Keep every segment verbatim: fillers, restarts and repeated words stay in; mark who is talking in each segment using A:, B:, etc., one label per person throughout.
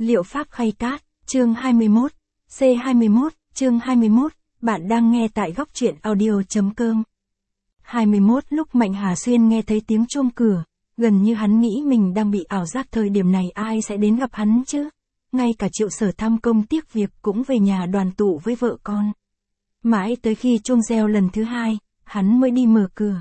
A: Liệu pháp khay cát, chương hai mươi mốt, C hai mươi mốt, chương hai mươi mốt, bạn đang nghe tại góc truyện audio.com. hai mươi mốt lúc Mạnh Hà Xuyên nghe thấy tiếng chuông cửa, gần như hắn nghĩ mình đang bị ảo giác, thời điểm này ai sẽ đến gặp hắn chứ? Ngay cả Triệu Sở Tham công tiếc việc cũng về nhà đoàn tụ với vợ con. Mãi tới khi chuông reo lần thứ hai, hắn mới đi mở cửa.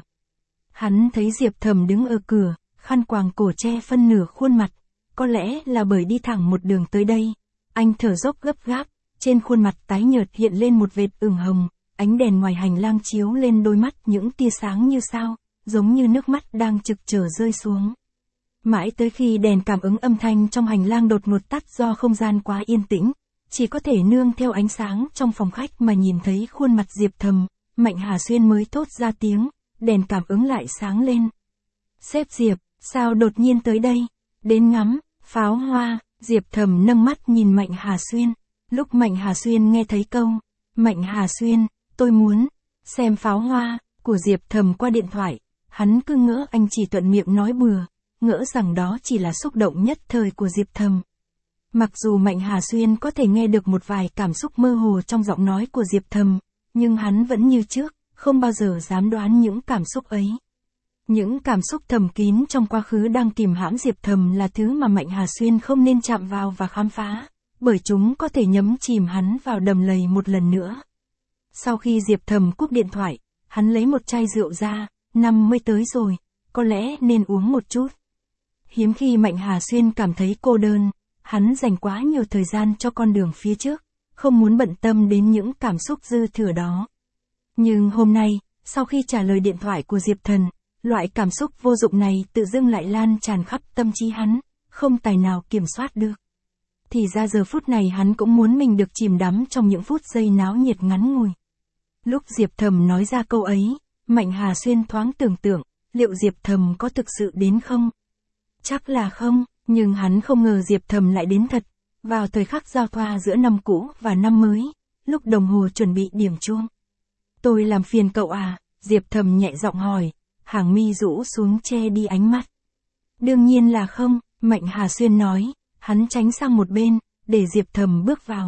A: Hắn thấy Diệp Thầm đứng ở cửa, khăn quàng cổ che phân nửa khuôn mặt. Có lẽ là bởi đi thẳng một đường tới đây, anh thở dốc gấp gáp, trên khuôn mặt tái nhợt hiện lên một vệt ửng hồng, ánh đèn ngoài hành lang chiếu lên đôi mắt những tia sáng như sao, giống như nước mắt đang trực chờ rơi xuống. Mãi tới khi đèn cảm ứng âm thanh trong hành lang đột ngột tắt do không gian quá yên tĩnh, chỉ có thể nương theo ánh sáng trong phòng khách mà nhìn thấy khuôn mặt Diệp Thầm, Mạnh Hà Xuyên mới thốt ra tiếng, đèn cảm ứng lại sáng lên. Sếp Diệp, sao đột nhiên tới đây? Đến ngắm pháo hoa. Diệp Thầm nâng mắt nhìn Mạnh Hà Xuyên. Lúc Mạnh Hà Xuyên nghe thấy câu Mạnh Hà Xuyên, tôi muốn xem pháo hoa của Diệp Thầm qua điện thoại, hắn cứ ngỡ anh chỉ thuận miệng nói bừa, ngỡ rằng đó chỉ là xúc động nhất thời của Diệp Thầm. Mặc dù Mạnh Hà Xuyên có thể nghe được một vài cảm xúc mơ hồ trong giọng nói của Diệp Thầm, nhưng hắn vẫn như trước, không bao giờ dám đoán những cảm xúc ấy. Những cảm xúc thầm kín trong quá khứ đang kìm hãm Diệp Thầm là thứ mà Mạnh Hà Xuyên không nên chạm vào và khám phá, bởi chúng có thể nhấn chìm hắn vào đầm lầy một lần nữa. Sau khi Diệp Thầm cúp điện thoại, hắn lấy một chai rượu ra, năm mới tới rồi, có lẽ nên uống một chút. Hiếm khi Mạnh Hà Xuyên cảm thấy cô đơn, hắn dành quá nhiều thời gian cho con đường phía trước, không muốn bận tâm đến những cảm xúc dư thừa đó. Nhưng hôm nay, sau khi trả lời điện thoại của Diệp Thần, loại cảm xúc vô dụng này tự dưng lại lan tràn khắp tâm trí hắn, không tài nào kiểm soát được. Thì ra giờ phút này hắn cũng muốn mình được chìm đắm trong những phút giây náo nhiệt ngắn ngủi. Lúc Diệp Thầm nói ra câu ấy, Mạnh Hà Xuyên thoáng tưởng tượng, liệu Diệp Thầm có thực sự đến không? Chắc là không, nhưng hắn không ngờ Diệp Thầm lại đến thật, vào thời khắc giao thoa giữa năm cũ và năm mới, lúc đồng hồ chuẩn bị điểm chuông. Tôi làm phiền cậu à? Diệp Thầm nhẹ giọng hỏi. Hàng mi rũ xuống che đi ánh mắt. Đương nhiên là không, Mạnh Hà Xuyên nói, hắn tránh sang một bên, để Diệp Thầm bước vào.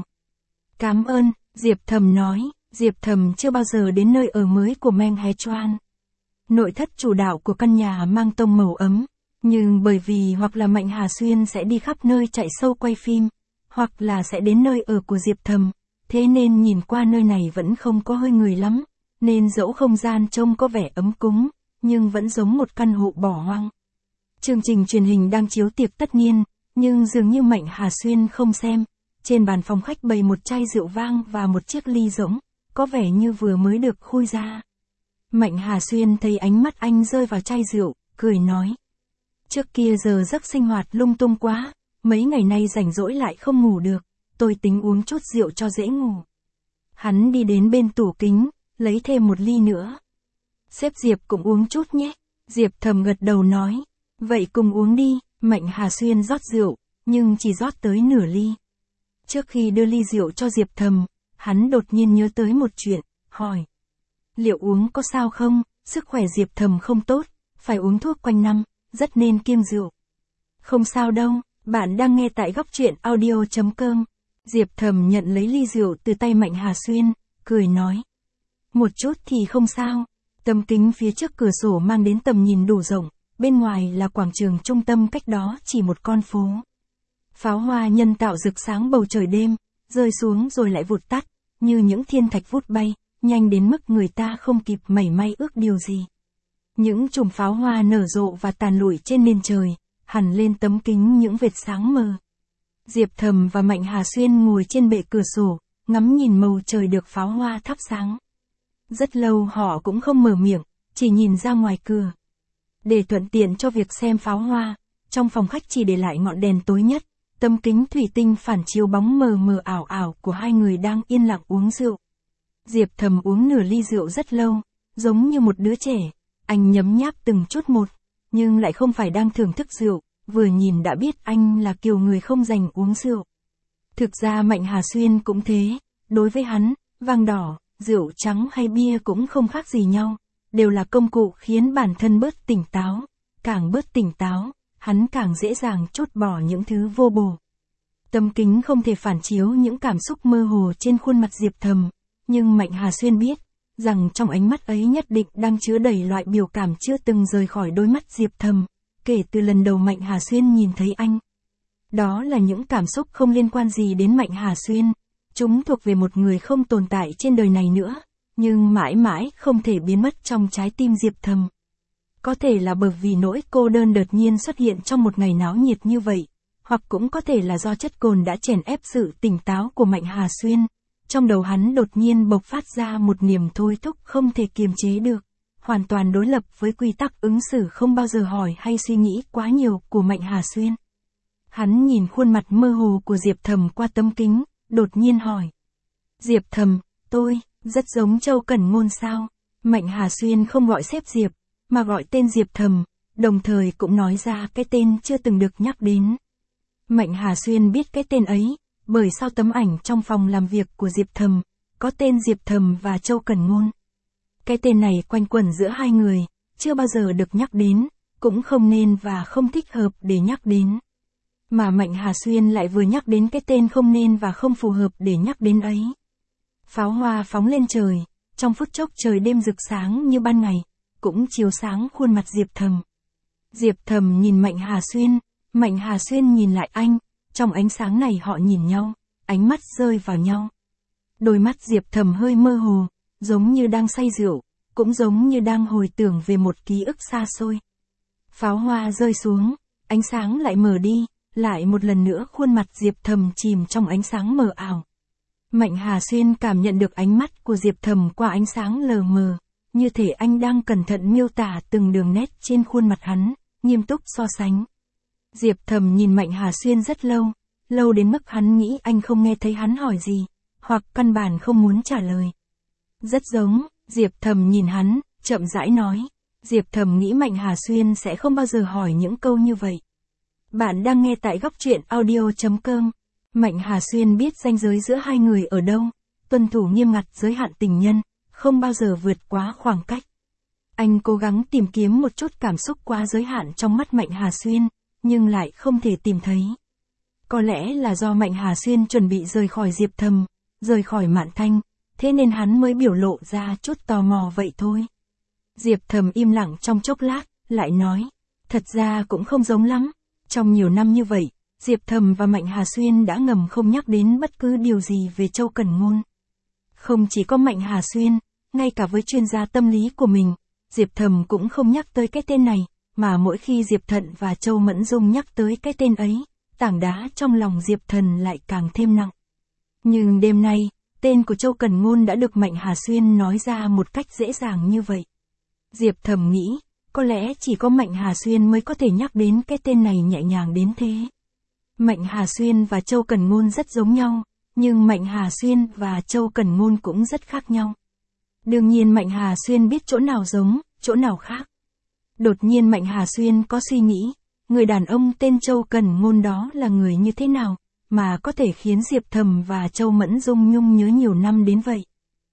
A: Cảm ơn, Diệp Thầm nói, Diệp Thầm chưa bao giờ đến nơi ở mới của Meng He Chuan. Nội thất chủ đạo của căn nhà mang tông màu ấm, nhưng bởi vì hoặc là Mạnh Hà Xuyên sẽ đi khắp nơi chạy sâu quay phim, hoặc là sẽ đến nơi ở của Diệp Thầm, thế nên nhìn qua nơi này vẫn không có hơi người lắm, nên dẫu không gian trông có vẻ ấm cúng, nhưng vẫn giống một căn hộ bỏ hoang. Chương trình truyền hình đang chiếu tiệc tất niên, nhưng dường như Mạnh Hà Xuyên không xem. Trên bàn phòng khách bày một chai rượu vang và một chiếc ly rỗng, có vẻ như vừa mới được khui ra. Mạnh Hà Xuyên thấy ánh mắt anh rơi vào chai rượu, cười nói. Trước kia giờ giấc sinh hoạt lung tung quá, mấy ngày nay rảnh rỗi lại không ngủ được, tôi tính uống chút rượu cho dễ ngủ. Hắn đi đến bên tủ kính, lấy thêm một ly nữa. Sếp Diệp cũng uống chút nhé. Diệp Thầm gật đầu nói. Vậy cùng uống đi. Mạnh Hà Xuyên rót rượu, nhưng chỉ rót tới nửa ly. Trước khi đưa ly rượu cho Diệp Thầm, hắn đột nhiên nhớ tới một chuyện, hỏi. Liệu uống có sao không? Sức khỏe Diệp Thầm không tốt, phải uống thuốc quanh năm, rất nên kiêng rượu. Không sao đâu, bạn đang nghe tại góc truyện audio.com. Diệp Thầm nhận lấy ly rượu từ tay Mạnh Hà Xuyên, cười nói. Một chút thì không sao. Tấm kính phía trước cửa sổ mang đến tầm nhìn đủ rộng, bên ngoài là quảng trường trung tâm, cách đó chỉ một con phố. Pháo hoa nhân tạo rực sáng bầu trời đêm, rơi xuống rồi lại vụt tắt, như những thiên thạch vút bay, nhanh đến mức người ta không kịp mảy may ước điều gì. Những chùm pháo hoa nở rộ và tàn lụi trên nền trời, hằn lên tấm kính những vệt sáng mờ. Diệp Thầm và Mạnh Hà Xuyên ngồi trên bệ cửa sổ, ngắm nhìn màu trời được pháo hoa thắp sáng. Rất lâu họ cũng không mở miệng, chỉ nhìn ra ngoài cửa. Để thuận tiện cho việc xem pháo hoa, trong phòng khách chỉ để lại ngọn đèn tối nhất, tấm kính thủy tinh phản chiếu bóng mờ mờ ảo ảo của hai người đang yên lặng uống rượu. Diệp Thầm uống nửa ly rượu rất lâu, giống như một đứa trẻ, anh nhấm nháp từng chút một, nhưng lại không phải đang thưởng thức rượu, vừa nhìn đã biết anh là kiểu người không dành uống rượu. Thực ra Mạnh Hà Xuyên cũng thế, đối với hắn, vang đỏ, rượu trắng hay bia cũng không khác gì nhau, đều là công cụ khiến bản thân bớt tỉnh táo, càng bớt tỉnh táo, hắn càng dễ dàng trút bỏ những thứ vô bổ. Tấm kính không thể phản chiếu những cảm xúc mơ hồ trên khuôn mặt Diệp Thầm, nhưng Mạnh Hà Xuyên biết, rằng trong ánh mắt ấy nhất định đang chứa đầy loại biểu cảm chưa từng rời khỏi đôi mắt Diệp Thầm, kể từ lần đầu Mạnh Hà Xuyên nhìn thấy anh. Đó là những cảm xúc không liên quan gì đến Mạnh Hà Xuyên, chúng thuộc về một người không tồn tại trên đời này nữa, nhưng mãi mãi không thể biến mất trong trái tim Diệp Thầm. Có thể là bởi vì nỗi cô đơn đột nhiên xuất hiện trong một ngày náo nhiệt như vậy, hoặc cũng có thể là do chất cồn đã chèn ép sự tỉnh táo của Mạnh Hà Xuyên. Trong đầu hắn đột nhiên bộc phát ra một niềm thôi thúc không thể kiềm chế được, hoàn toàn đối lập với quy tắc ứng xử không bao giờ hỏi hay suy nghĩ quá nhiều của Mạnh Hà Xuyên. Hắn nhìn khuôn mặt mơ hồ của Diệp Thầm qua tấm kính, đột nhiên hỏi. Diệp Thầm, tôi, rất giống Châu Cẩn Ngôn sao? Mạnh Hà Xuyên không gọi sếp Diệp, mà gọi tên Diệp Thầm, đồng thời cũng nói ra cái tên chưa từng được nhắc đến. Mạnh Hà Xuyên biết cái tên ấy, bởi sau tấm ảnh trong phòng làm việc của Diệp Thầm, có tên Diệp Thầm và Châu Cẩn Ngôn. Cái tên này quanh quẩn giữa hai người, chưa bao giờ được nhắc đến, cũng không nên và không thích hợp để nhắc đến. Mà Mạnh Hà Xuyên lại vừa nhắc đến cái tên không nên và không phù hợp để nhắc đến ấy. Pháo hoa phóng lên trời, trong phút chốc trời đêm rực sáng như ban ngày, cũng chiếu sáng khuôn mặt Diệp Thầm. Diệp Thầm nhìn Mạnh Hà Xuyên, Mạnh Hà Xuyên nhìn lại anh, trong ánh sáng này họ nhìn nhau, ánh mắt rơi vào nhau. Đôi mắt Diệp Thầm hơi mơ hồ, giống như đang say rượu, cũng giống như đang hồi tưởng về một ký ức xa xôi. Pháo hoa rơi xuống, ánh sáng lại mờ đi, lại một lần nữa khuôn mặt Diệp Thầm chìm trong ánh sáng mờ ảo. Mạnh Hà Xuyên cảm nhận được ánh mắt của Diệp Thầm qua ánh sáng lờ mờ, như thể anh đang cẩn thận miêu tả từng đường nét trên khuôn mặt hắn, nghiêm túc so sánh. Diệp Thầm nhìn Mạnh Hà Xuyên rất lâu, lâu đến mức hắn nghĩ anh không nghe thấy hắn hỏi gì, hoặc căn bản không muốn trả lời. Rất giống, Diệp Thầm nhìn hắn, chậm rãi nói. Diệp Thầm nghĩ Mạnh Hà Xuyên sẽ không bao giờ hỏi những câu như vậy. Bạn đang nghe tại góc truyện audio chấm com. Mạnh Hà Xuyên biết ranh giới giữa hai người ở đâu, tuân thủ nghiêm ngặt giới hạn tình nhân, không bao giờ vượt quá khoảng cách. Anh cố gắng tìm kiếm một chút cảm xúc quá giới hạn trong mắt Mạnh Hà Xuyên, nhưng lại không thể tìm thấy. Có lẽ là do Mạnh Hà Xuyên chuẩn bị rời khỏi Diệp Thầm, rời khỏi Mạn Thanh, thế nên hắn mới biểu lộ ra chút tò mò vậy thôi. Diệp Thầm im lặng trong chốc lát, lại nói, thật ra cũng không giống lắm, trong nhiều năm như vậy, Diệp Thầm và Mạnh Hà Xuyên đã ngầm không nhắc đến bất cứ điều gì về Châu Cẩn Ngôn. Không chỉ có Mạnh Hà Xuyên, ngay cả với chuyên gia tâm lý của mình, Diệp Thầm cũng không nhắc tới cái tên này, mà mỗi khi Diệp Thận và Châu Mẫn Dung nhắc tới cái tên ấy, tảng đá trong lòng Diệp Thần lại càng thêm nặng. Nhưng đêm nay, tên của Châu Cẩn Ngôn đã được Mạnh Hà Xuyên nói ra một cách dễ dàng như vậy. Diệp Thầm nghĩ, có lẽ chỉ có Mạnh Hà Xuyên mới có thể nhắc đến cái tên này nhẹ nhàng đến thế. Mạnh Hà Xuyên và Châu Cẩn Ngôn rất giống nhau, nhưng Mạnh Hà Xuyên và Châu Cẩn Ngôn cũng rất khác nhau. Đương nhiên Mạnh Hà Xuyên biết chỗ nào giống, chỗ nào khác. Đột nhiên Mạnh Hà Xuyên có suy nghĩ, người đàn ông tên Châu Cẩn Ngôn đó là người như thế nào, mà có thể khiến Diệp Thầm và Châu Mẫn Dung nhung nhớ nhiều năm đến vậy.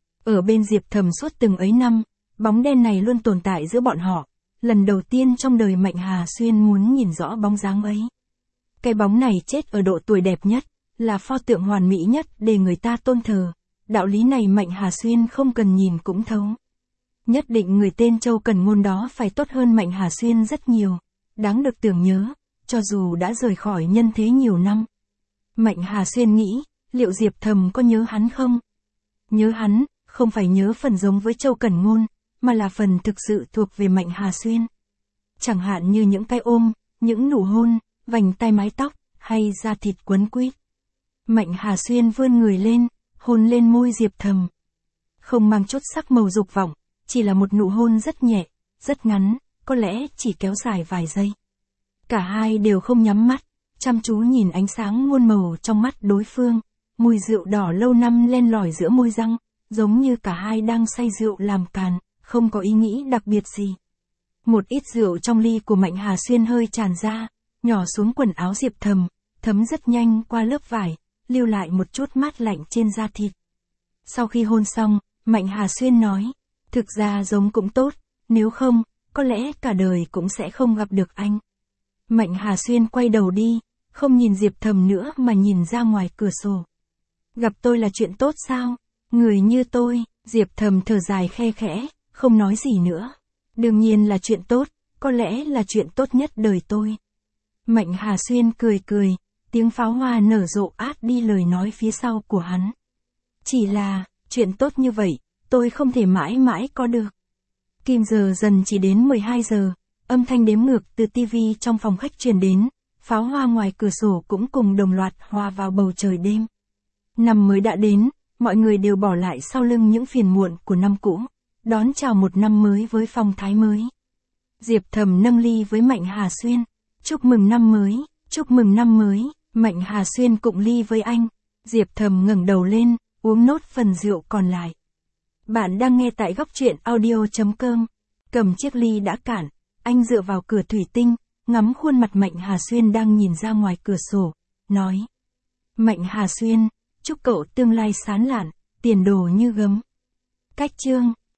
A: Ở bên Diệp Thầm suốt từng ấy năm, bóng đen này luôn tồn tại giữa bọn họ, lần đầu tiên trong đời Mạnh Hà Xuyên muốn nhìn rõ bóng dáng ấy. Cái bóng này chết ở độ tuổi đẹp nhất, là pho tượng hoàn mỹ nhất để người ta tôn thờ, đạo lý này Mạnh Hà Xuyên không cần nhìn cũng thấu. Nhất định người tên Châu Cẩn Ngôn đó phải tốt hơn Mạnh Hà Xuyên rất nhiều, đáng được tưởng nhớ, cho dù đã rời khỏi nhân thế nhiều năm. Mạnh Hà Xuyên nghĩ, liệu Diệp Thầm có nhớ hắn không? Nhớ hắn, không phải nhớ phần giống với Châu Cẩn Ngôn, mà là phần thực sự thuộc về Mạnh Hà Xuyên. Chẳng hạn như những cái ôm, những nụ hôn, vành tai mái tóc, hay da thịt quấn quýt. Mạnh Hà Xuyên vươn người lên, hôn lên môi Diệp Thầm. Không mang chút sắc màu dục vọng, chỉ là một nụ hôn rất nhẹ, rất ngắn, có lẽ chỉ kéo dài vài giây. Cả hai đều không nhắm mắt, chăm chú nhìn ánh sáng muôn màu trong mắt đối phương, mùi rượu đỏ lâu năm len lỏi giữa môi răng, giống như cả hai đang say rượu làm càn, không có ý nghĩ đặc biệt gì. Một ít rượu trong ly của Mạnh Hà Xuyên hơi tràn ra, nhỏ xuống quần áo Diệp Thầm, thấm rất nhanh qua lớp vải, lưu lại một chút mát lạnh trên da thịt. Sau khi hôn xong, Mạnh Hà Xuyên nói, thực ra giống cũng tốt, nếu không, có lẽ cả đời cũng sẽ không gặp được anh. Mạnh Hà Xuyên quay đầu đi, không nhìn Diệp Thầm nữa mà nhìn ra ngoài cửa sổ. Gặp tôi là chuyện tốt sao? Người như tôi, Diệp Thầm thở dài khe khẽ, không nói gì nữa. Đương nhiên là chuyện tốt, có lẽ là chuyện tốt nhất đời tôi. Mạnh Hà Xuyên cười cười, tiếng pháo hoa nở rộ át đi lời nói phía sau của hắn. Chỉ là, chuyện tốt như vậy, tôi không thể mãi mãi có được. Kim giờ dần chỉ đến mười hai giờ, âm thanh đếm ngược từ tivi trong phòng khách truyền đến, pháo hoa ngoài cửa sổ cũng cùng đồng loạt hòa vào bầu trời đêm. Năm mới đã đến, mọi người đều bỏ lại sau lưng những phiền muộn của năm cũ, đón chào một năm mới với phong thái mới. Diệp Thầm nâng ly với Mạnh Hà Xuyên, chúc mừng năm mới, chúc mừng năm mới. Mạnh Hà Xuyên cụng ly với anh, Diệp Thầm ngẩng đầu lên, uống nốt phần rượu còn lại. Bạn đang nghe tại góc truyện audio chấm com. Cầm chiếc ly đã cạn, anh dựa vào cửa thủy tinh, ngắm khuôn mặt Mạnh Hà Xuyên đang nhìn ra ngoài cửa sổ, nói. Mạnh Hà Xuyên, chúc cậu tương lai sáng lạn, tiền đồ như gấm. Cách chương